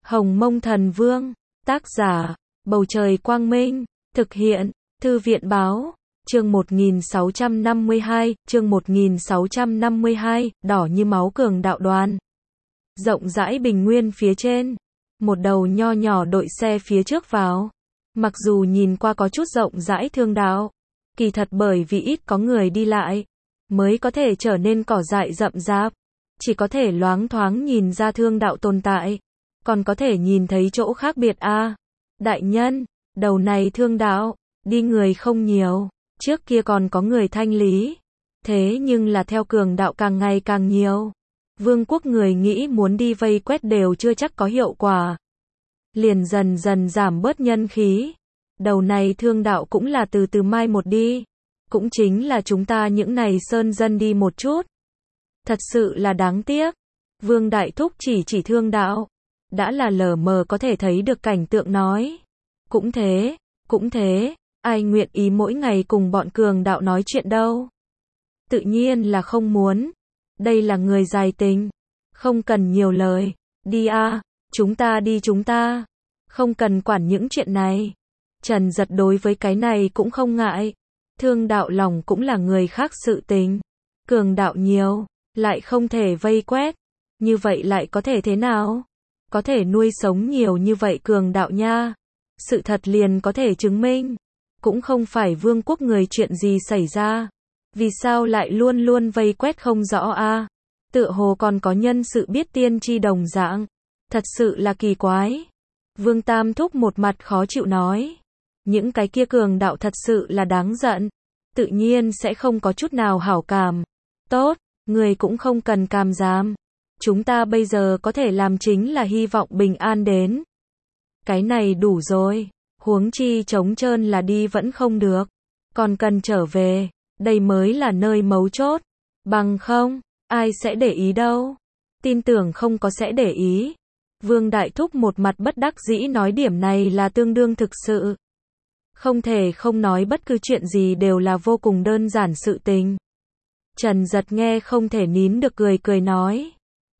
Hồng Mông Thần Vương, tác giả, Bầu Trời Quang Minh, thực hiện, Thư viện Báo, chương 1652, đỏ như máu cường đạo đoàn. Rộng rãi bình nguyên phía trên, một đầu nho nhỏ đội xe phía trước vào. Mặc dù nhìn qua có chút rộng rãi thương đạo, kỳ thật bởi vì ít có người đi lại, mới có thể trở nên cỏ dại rậm rạp. Chỉ có thể loáng thoáng nhìn ra thương đạo tồn tại, còn có thể nhìn thấy chỗ khác biệt a. Đại nhân, đầu này thương đạo, đi người không nhiều, trước kia còn có người thanh lý. Thế nhưng là theo cường đạo càng ngày càng nhiều, vương quốc người nghĩ muốn đi vây quét đều chưa chắc có hiệu quả. Liền dần dần giảm bớt nhân khí. Đầu này thương đạo cũng là từ từ mai một đi. Cũng chính là chúng ta những này sơn dân đi một chút. Thật sự là đáng tiếc. Vương Đại Thúc chỉ thương đạo. Đã là lờ mờ có thể thấy được cảnh tượng nói. Cũng thế, ai nguyện ý mỗi ngày cùng bọn cường đạo nói chuyện đâu. Tự nhiên là không muốn. Đây là người dài tình. Không cần nhiều lời. Đi a, chúng ta. Không cần quản những chuyện này. Trần Giật đối với cái này cũng không ngại. Thương đạo lòng cũng là người khác sự tình. Cường đạo nhiều, lại không thể vây quét. Như vậy lại có thể thế nào? Có thể nuôi sống nhiều như vậy cường đạo nha. Sự thật liền có thể chứng minh. Cũng không phải vương quốc người chuyện gì xảy ra. Vì sao lại luôn luôn vây quét không rõ a? Tựa hồ còn có nhân sự biết tiên tri đồng dạng. Thật sự là kỳ quái. Vương Tam Thúc một mặt khó chịu nói. Những cái kia cường đạo thật sự là đáng giận. Tự nhiên sẽ không có chút nào hảo cảm. Tốt, người cũng không cần cam giám. Chúng ta bây giờ có thể làm chính là hy vọng bình an đến. Cái này đủ rồi. Huống chi trống trơn là đi vẫn không được. Còn cần trở về. Đây mới là nơi mấu chốt. Bằng không, ai sẽ để ý đâu. Tin tưởng không có sẽ để ý. Vương Đại Thúc một mặt bất đắc dĩ nói điểm này là tương đương thực sự. Không thể không nói bất cứ chuyện gì đều là vô cùng đơn giản sự tình. Trần Giật nghe không thể nín được cười nói.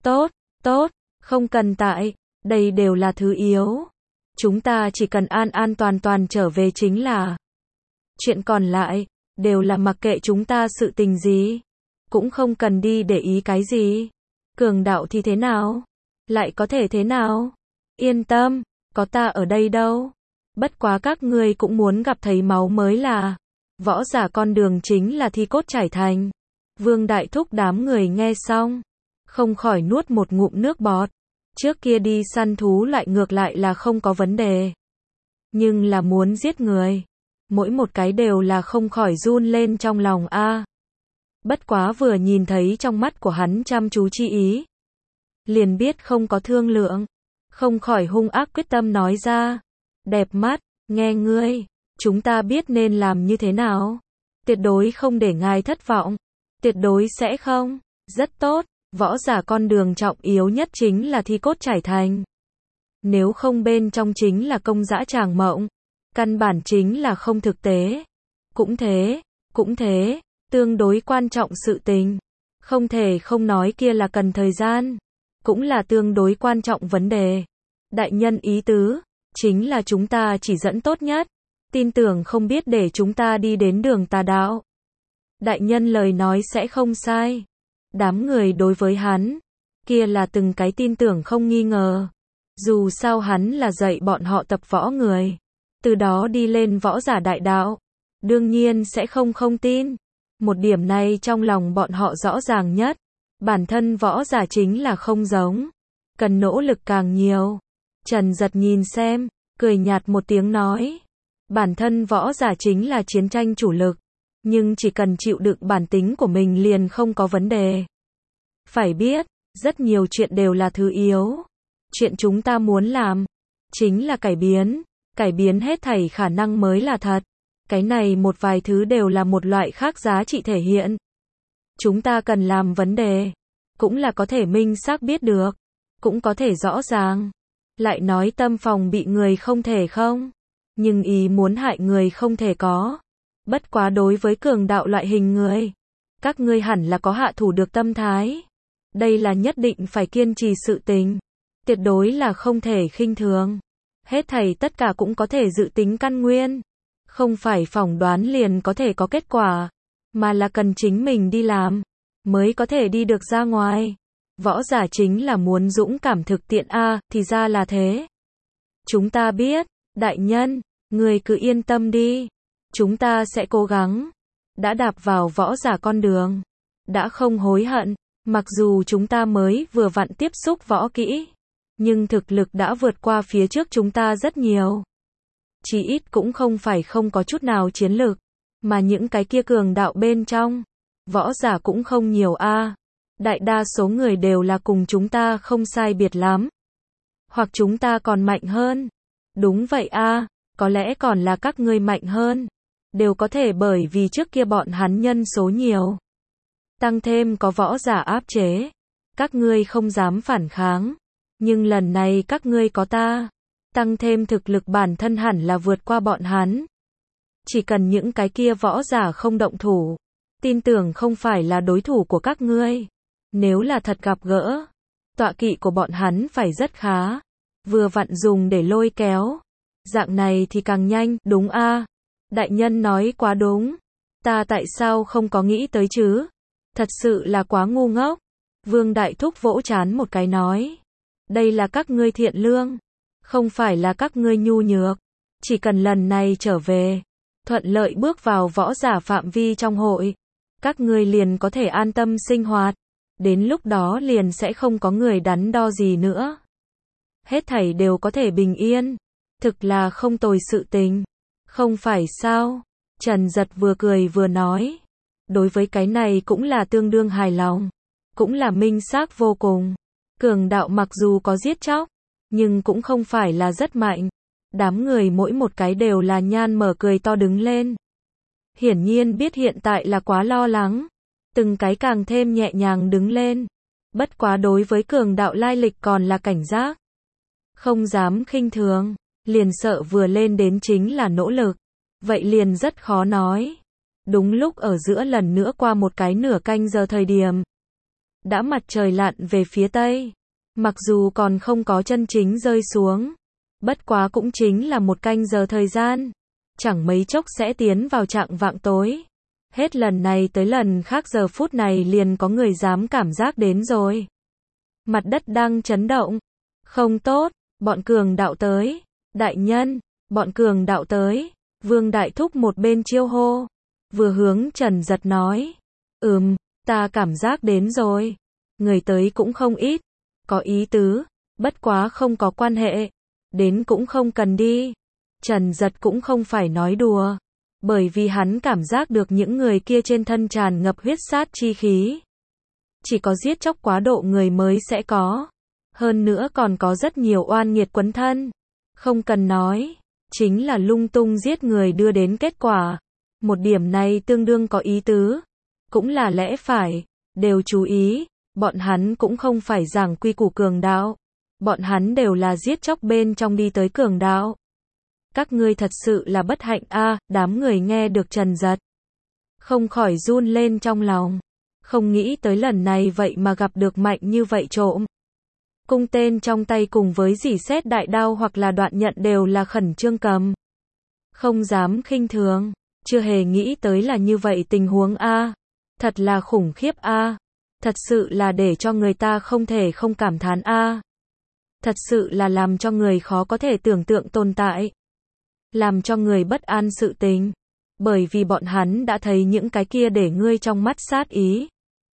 Tốt, không cần tại, đây đều là thứ yếu. Chúng ta chỉ cần an toàn trở về chính là. Chuyện còn lại, đều là mặc kệ chúng ta sự tình gì. Cũng không cần đi để ý cái gì. Cường đạo thì thế nào? Lại có thể thế nào? Yên tâm, có ta ở đây đâu. Bất quá các ngươi cũng muốn gặp thấy máu mới là. Võ giả con đường chính là thi cốt trải thành. Vương Đại Thúc đám người nghe xong, không khỏi nuốt một ngụm nước bọt. Trước kia đi săn thú lại ngược lại là không có vấn đề. Nhưng là muốn giết người, mỗi một cái đều là không khỏi run lên trong lòng a. Bất quá vừa nhìn thấy trong mắt của hắn chăm chú chi ý, liền biết không có thương lượng, không khỏi hung ác quyết tâm nói ra. Đẹp mắt, nghe ngươi, chúng ta biết nên làm như thế nào. Tuyệt đối không để ngài thất vọng. Tuyệt đối sẽ không. Rất tốt, võ giả con đường trọng yếu nhất chính là thi cốt trải thành. Nếu không bên trong chính là công dã tràng mộng. Căn bản chính là không thực tế. Cũng thế, tương đối quan trọng sự tình. Không thể không nói kia là cần thời gian. Cũng là tương đối quan trọng vấn đề. Đại nhân ý tứ, chính là chúng ta chỉ dẫn tốt nhất. Tin tưởng không biết để chúng ta đi đến đường tà đạo. Đại nhân lời nói sẽ không sai. Đám người đối với hắn, kia là từng cái tin tưởng không nghi ngờ. Dù sao hắn là dạy bọn họ tập võ người. Từ đó đi lên võ giả đại đạo. Đương nhiên sẽ không tin. Một điểm này trong lòng bọn họ rõ ràng nhất. Bản thân võ giả chính là không giống. Cần nỗ lực càng nhiều. Trần Giật nhìn xem, cười nhạt một tiếng nói. Bản thân võ giả chính là chiến tranh chủ lực. Nhưng chỉ cần chịu đựng bản tính của mình liền không có vấn đề. Phải biết, rất nhiều chuyện đều là thứ yếu. Chuyện chúng ta muốn làm, chính là cải biến hết thảy khả năng mới là thật. Cái này một vài thứ đều là một loại khác giá trị thể hiện. Chúng ta cần làm vấn đề, cũng là có thể minh xác biết được, cũng có thể rõ ràng. Lại nói tâm phòng bị người không thể không, nhưng ý muốn hại người không thể có. Bất quá đối với cường đạo loại hình người, các ngươi hẳn là có hạ thủ được tâm thái. Đây là nhất định phải kiên trì sự tình. tuyệt đối là không thể khinh thường. Hết thảy tất cả cũng có thể dự tính căn nguyên. Không phải phỏng đoán liền có thể có kết quả, mà là cần chính mình đi làm, mới có thể đi được ra ngoài. Võ giả chính là muốn dũng cảm thực tiễn a, thì ra là thế. Chúng ta biết, đại nhân, người cứ yên tâm đi. Chúng ta sẽ cố gắng. Đã đạp vào võ giả con đường. Đã không hối hận, mặc dù chúng ta mới vừa vặn tiếp xúc võ kỹ. Nhưng thực lực đã vượt qua phía trước chúng ta rất nhiều. Chỉ ít cũng không phải không có chút nào chiến lực. Mà những cái kia cường đạo bên trong. Võ giả cũng không nhiều a. Đại đa số người đều là cùng chúng ta không sai biệt lắm. Hoặc chúng ta còn mạnh hơn. Đúng vậy a, có lẽ còn là các ngươi mạnh hơn. Đều có thể bởi vì trước kia bọn hắn nhân số nhiều. Tăng thêm có võ giả áp chế. Các ngươi không dám phản kháng. Nhưng lần này các ngươi có ta. Tăng thêm thực lực bản thân hẳn là vượt qua bọn hắn. Chỉ cần những cái kia võ giả không động thủ. Tin tưởng không phải là đối thủ của các ngươi. Nếu là thật gặp gỡ. Tọa kỵ của bọn hắn phải rất khá. Vừa vặn dùng để lôi kéo. Dạng này thì càng nhanh, đúng a. Đại nhân nói quá đúng. Ta tại sao không có nghĩ tới chứ? Thật sự là quá ngu ngốc. Vương Đại Thúc vỗ trán một cái nói. Đây là các ngươi thiện lương. Không phải là các ngươi nhu nhược. Chỉ cần lần này trở về. Thuận lợi bước vào võ giả phạm vi trong hội. Các ngươi liền có thể an tâm sinh hoạt. Đến lúc đó liền sẽ không có người đắn đo gì nữa. Hết thảy đều có thể bình yên. Thực là không tồi sự tình. Không phải sao? Trần Giật vừa cười vừa nói. Đối với cái này cũng là tương đương hài lòng. Cũng là minh xác vô cùng. Cường đạo mặc dù có giết chóc, nhưng cũng không phải là rất mạnh. Đám người mỗi một cái đều là nhan mở cười to đứng lên. Hiển nhiên biết hiện tại là quá lo lắng. Từng cái càng thêm nhẹ nhàng đứng lên. Bất quá đối với cường đạo lai lịch còn là cảnh giác. Không dám khinh thường. Liền sợ vừa lên đến chính là nỗ lực. Vậy liền rất khó nói. Đúng lúc ở giữa lần nữa qua một cái nửa canh giờ thời điểm. Đã mặt trời lặn về phía tây. Mặc dù còn không có chân chính rơi xuống. Bất quá cũng chính là một canh giờ thời gian. Chẳng mấy chốc sẽ tiến vào trạng vạng tối. Hết lần này tới lần khác giờ phút này liền có người dám cảm giác đến rồi. Mặt đất đang chấn động. Không tốt, bọn cường đạo tới. Đại nhân, bọn cường đạo tới. Vương Đại Thúc một bên chiêu hô. Vừa hướng Trần Giật nói. Ta cảm giác đến rồi. Người tới cũng không ít. Có ý tứ. Bất quá không có quan hệ. Đến cũng không cần đi. Trần Giật cũng không phải nói đùa. Bởi vì hắn cảm giác được những người kia trên thân tràn ngập huyết sát chi khí. Chỉ có giết chóc quá độ người mới sẽ có. Hơn nữa còn có rất nhiều oan nghiệt quấn thân. Không cần nói. Chính là lung tung giết người đưa đến kết quả. Một điểm này tương đương có ý tứ. Cũng là lẽ phải. Đều chú ý. Bọn hắn cũng không phải giảng quy củ cường đạo. Bọn hắn đều là giết chóc bên trong đi tới cường đạo. Các ngươi thật sự là bất hạnh a. Đám người nghe được Trần Giật. Không khỏi run lên trong lòng. Không nghĩ tới lần này vậy mà gặp được mạnh như vậy trộm. Cung tên trong tay cùng với dỉ sét đại đao hoặc là đoạn nhận đều là khẩn trương cầm. Không dám khinh thường. Chưa hề nghĩ tới là như vậy tình huống a. Thật là khủng khiếp a. Thật sự là để cho người ta không thể không cảm thán a. Thật sự là làm cho người khó có thể tưởng tượng tồn tại. Làm cho người bất an sự tình. Bởi vì bọn hắn đã thấy những cái kia để ngươi trong mắt sát ý.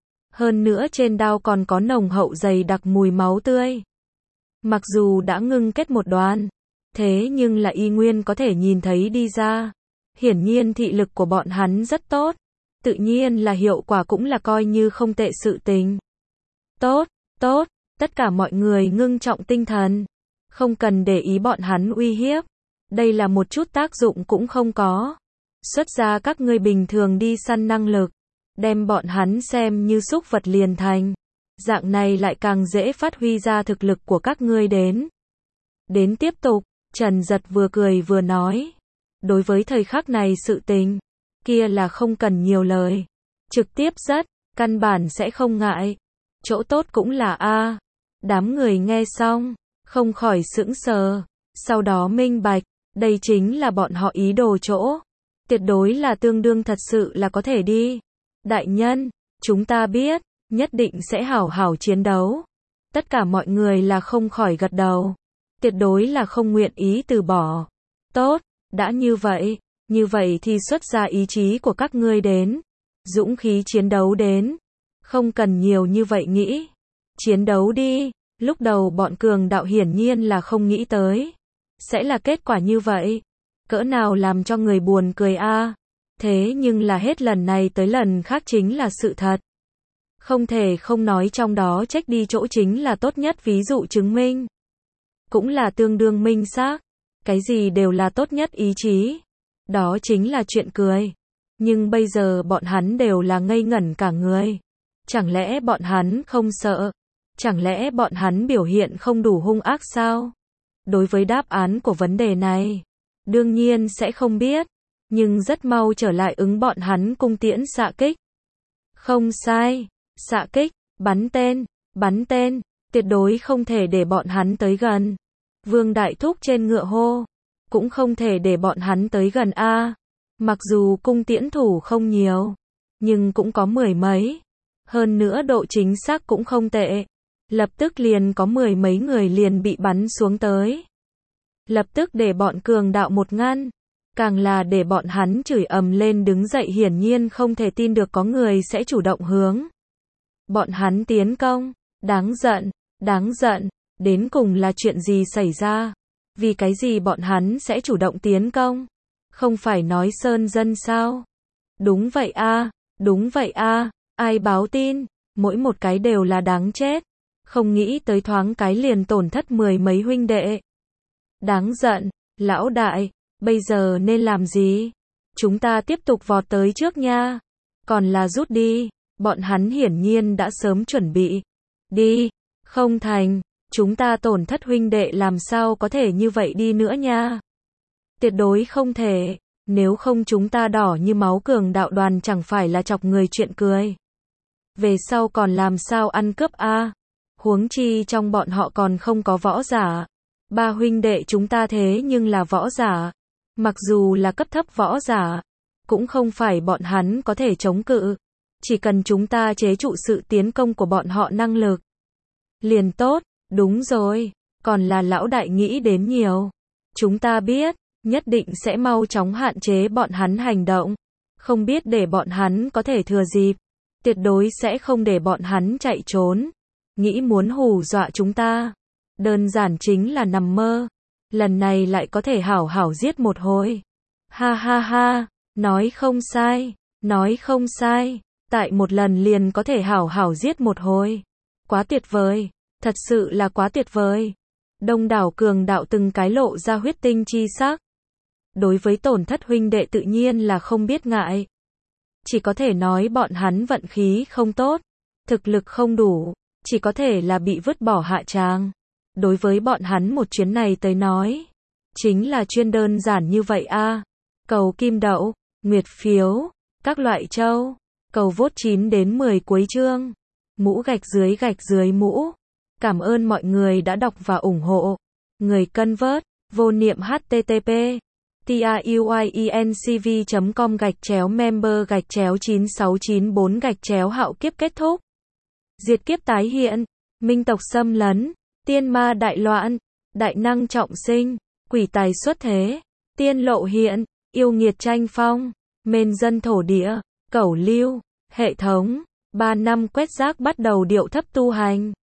Hơn nữa trên đao còn có nồng hậu dày đặc mùi máu tươi. Mặc dù đã ngưng kết một đoạn, thế nhưng là y nguyên có thể nhìn thấy đi ra. Hiển nhiên thị lực của bọn hắn rất tốt. Tự nhiên là hiệu quả cũng là coi như không tệ sự tình. Tốt, tốt, tất cả mọi người ngưng trọng tinh thần. Không cần để ý bọn hắn uy hiếp. Đây là một chút tác dụng cũng không có. Xuất ra các ngươi bình thường đi săn năng lực. Đem bọn hắn xem như súc vật liền thành. Dạng này lại càng dễ phát huy ra thực lực của các ngươi đến. Đến tiếp tục, Trần Giật vừa cười vừa nói. Đối với thời khắc này sự tình, kia là không cần nhiều lời. Trực tiếp rất, căn bản sẽ không ngại. Chỗ tốt cũng là a. Đám người nghe xong, không khỏi sững sờ, sau đó minh bạch, đây chính là bọn họ ý đồ chỗ. Tuyệt đối là tương đương thật sự là có thể đi. Đại nhân, chúng ta biết, nhất định sẽ hảo hảo chiến đấu. Tất cả mọi người là không khỏi gật đầu. Tuyệt đối là không nguyện ý từ bỏ. Tốt, đã như vậy thì xuất ra ý chí của các ngươi đến. Dũng khí chiến đấu đến. Không cần nhiều như vậy nghĩ. Chiến đấu đi. Lúc đầu bọn cường đạo hiển nhiên là không nghĩ tới. Sẽ là kết quả như vậy. Cỡ nào làm cho người buồn cười a. Thế nhưng là hết lần này tới lần khác chính là sự thật. Không thể không nói trong đó trách đi chỗ chính là tốt nhất ví dụ chứng minh. Cũng là tương đương minh xác. Cái gì đều là tốt nhất ý chí. Đó chính là chuyện cười. Nhưng bây giờ bọn hắn đều là ngây ngẩn cả người. Chẳng lẽ bọn hắn không sợ? Chẳng lẽ bọn hắn biểu hiện không đủ hung ác sao? Đối với đáp án của vấn đề này, đương nhiên sẽ không biết. Nhưng rất mau trở lại ứng bọn hắn cung tiễn xạ kích. Không sai. Xạ kích, bắn tên, tuyệt đối không thể để bọn hắn tới gần. Vương Đại Thúc trên ngựa hô, cũng không thể để bọn hắn tới gần a. Mặc dù cung tiễn thủ không nhiều, nhưng cũng có mười mấy. Hơn nữa độ chính xác cũng không tệ. Lập tức liền có mười mấy người liền bị bắn xuống tới. Lập tức để bọn cường đạo một ngăn. Càng là để bọn hắn chửi ầm lên đứng dậy, hiển nhiên không thể tin được có người sẽ chủ động hướng bọn hắn tiến công. Đáng giận, đến cùng là chuyện gì xảy ra? Vì cái gì bọn hắn sẽ chủ động tiến công? Không phải nói sơn dân sao? Đúng vậy a, ai báo tin? Mỗi một cái đều là đáng chết. Không nghĩ tới thoáng cái liền tổn thất mười mấy huynh đệ. Đáng giận, lão đại, bây giờ nên làm gì? Chúng ta tiếp tục vọt tới trước nha. Còn là rút đi, bọn hắn hiển nhiên đã sớm chuẩn bị. Đi, không thành, chúng ta tổn thất huynh đệ làm sao có thể như vậy đi nữa nha. Tuyệt đối không thể, nếu không chúng ta đỏ như máu cường đạo đoàn chẳng phải là chọc người chuyện cười. Về sau còn làm sao ăn cướp a? Huống chi trong bọn họ còn không có võ giả. Ba huynh đệ chúng ta thế nhưng là võ giả. Mặc dù là cấp thấp võ giả, cũng không phải bọn hắn có thể chống cự. Chỉ cần chúng ta chế trụ sự tiến công của bọn họ năng lực liền tốt. Đúng rồi, còn là lão đại nghĩ đến nhiều. Chúng ta biết, nhất định sẽ mau chóng hạn chế bọn hắn hành động. Không biết để bọn hắn có thể thừa dịp. Tuyệt đối sẽ không để bọn hắn chạy trốn. Nghĩ muốn hù dọa chúng ta. Đơn giản chính là nằm mơ. Lần này lại có thể hảo hảo giết một hồi. Ha ha ha, nói không sai. Tại một lần liền có thể hảo hảo giết một hồi. Quá tuyệt vời, thật sự là quá tuyệt vời. Đông đảo cường đạo từng cái lộ ra huyết tinh chi sắc. Đối với tổn thất huynh đệ tự nhiên là không biết ngại. Chỉ có thể nói bọn hắn vận khí không tốt, thực lực không đủ, chỉ có thể là bị vứt bỏ hạ tràng. Đối với bọn hắn một chuyến này tới nói, chính là chuyên đơn giản như vậy a. Cầu kim đậu, nguyệt phiếu, các loại châu, cầu vote 9 đến 10 cuối chương. Mũ gạch dưới mũ. Cảm ơn mọi người đã đọc và ủng hộ. Người cân vớt, vô niệm http tiuyecv.com/member/9694 hạo kiếp kết thúc. Diệt kiếp tái hiện, minh tộc xâm lấn, tiên ma đại loạn, đại năng trọng sinh, quỷ tài xuất thế, tiên lộ hiện, yêu nghiệt tranh phong, mên dân thổ địa, cẩu lưu, hệ thống, 3 năm quét rác bắt đầu điệu thấp tu hành.